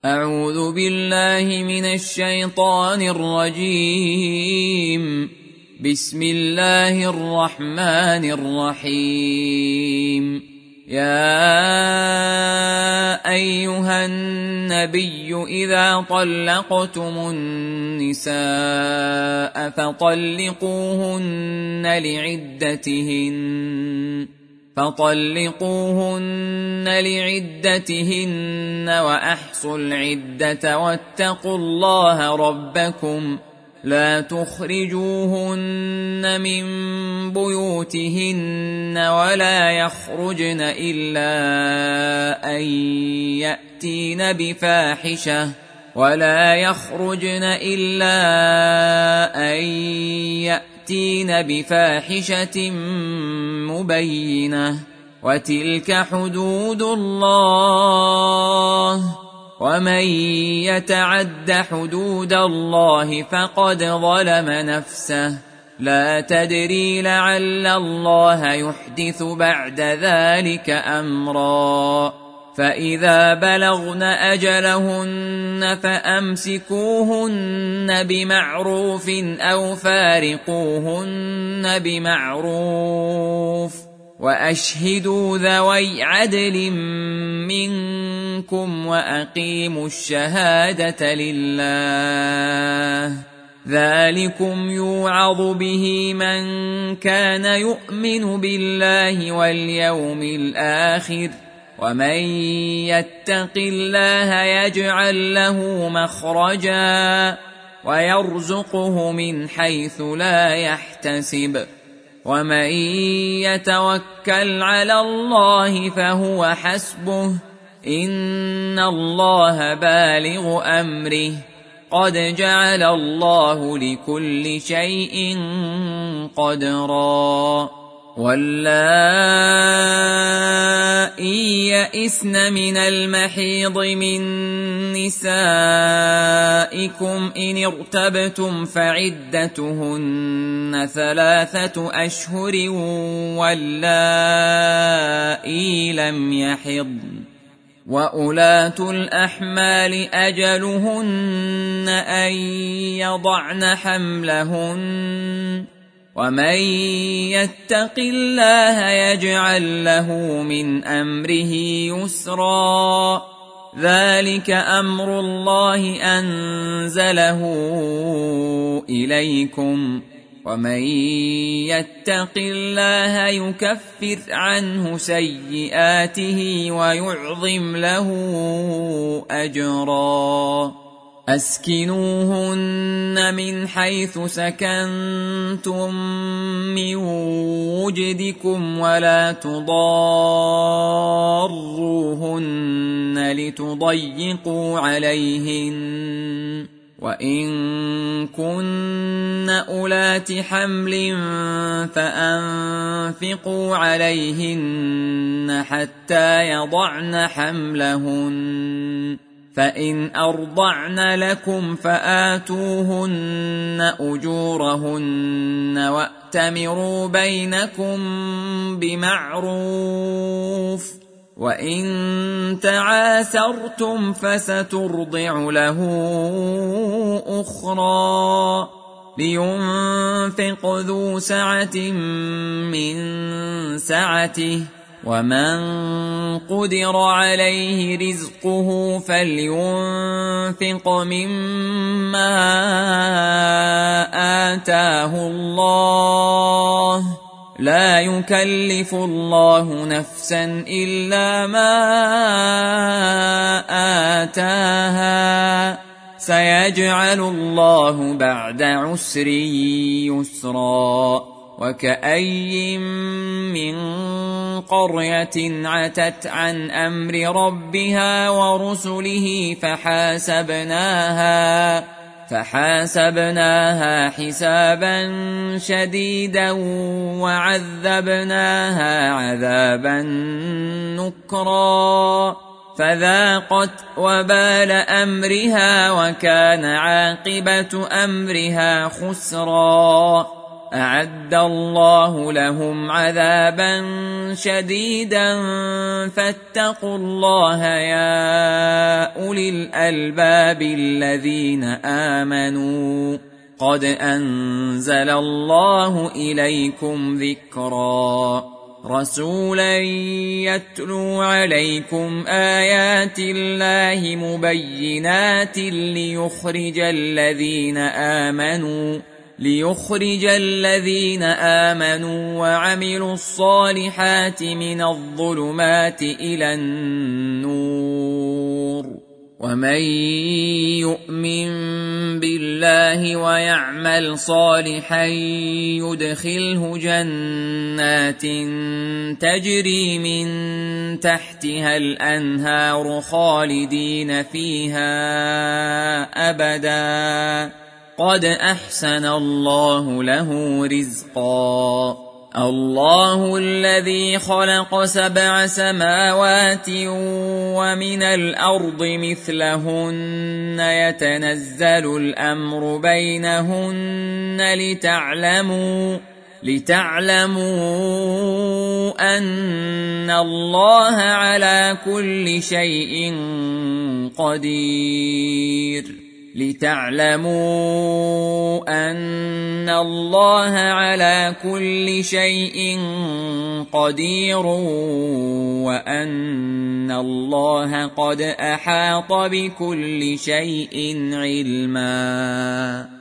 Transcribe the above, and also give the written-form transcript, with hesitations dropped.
أعوذ بالله من الشيطان الرجيم. بسم الله الرحمن الرحيم. يا أيها النبي إذا طلقتم النساء فطلقوهن لعدتهن وأحصوا العدة واتقوا الله ربكم لا تخرجوهن من بيوتهن ولا يخرجن إلا أن يأتين بفاحشة مبينة وتلك حدود الله ومن يتعد حدود الله فقد ظلم نفسه لا تدري لعل الله يحدث بعد ذلك أمرا فإذا بلغن أجلهن فأمسكوهن بمعروف أو فارقوهن بمعروف وأشهدوا ذوي عدل منكم وأقيموا الشهادة لله ذلكم يوعظ به من كان يؤمن بالله واليوم الآخر ومن يتق الله يجعل له مخرجا ويرزقه من حيث لا يحتسب ومن يتوكل على الله فهو حسبه إن الله بالغ أمره قد جعل الله لكل شيء قدرا واللائي يئسن من المحيض من نسائكم إن ارتبتم فعدتهن 3 أشهر واللائي لم يحضن وأولاة الأحمال أجلهن أن يضعن حملهن ومن يتق الله يجعل له من أمره يسرا ذلك أمر الله أنزله إليكم ومن يتق الله يكفر عنه سيئاته ويعظم له أجرا أسكنوهن من حيث سكنتم من وجدكم ولا تضاروهن لتضيقوا عليهن وإن كن أولات حمل فأنفقوا عليهن حتى يضعن حملهن فإن أرضعن لكم فآتوهن أجورهن وأتمروا بينكم بمعروف وإن تعاسرتم فسترضع له أخرى لينفق ذو سعة من سعته ومن قدر عليه رزقه فلينفق مما آتاه الله لا يكلف الله نفسا إلا ما آتاها سيجعل الله بعد عسر يسرا وكأي من قرية عتت عن أمر ربها ورسله فحاسبناها حسابا شديدا وعذبناها عذابا نكرا فذاقت وبال أمرها وكان عاقبة أمرها خسرا أعد الله لهم عذابا شديدا فاتقوا الله يا أولي الألباب الذين آمنوا قد أنزل الله إليكم ذكرا رسولا يتلو عليكم آيات الله مبينات ليخرج الذين آمنوا وعملوا الصالحات من الظلمات إلى النور ومن يؤمن بالله ويعمل صالحا يدخله جنات تجري من تحتها الأنهار خالدين فيها أبدا قد أحسن الله له رزقا الله الذي خلق 7 سماوات ومن الأرض مثلهن يتنزل الأمر بينهن لتعلموا أن الله على كل شيء قدير وأن الله قد أحاط بكل شيء علما.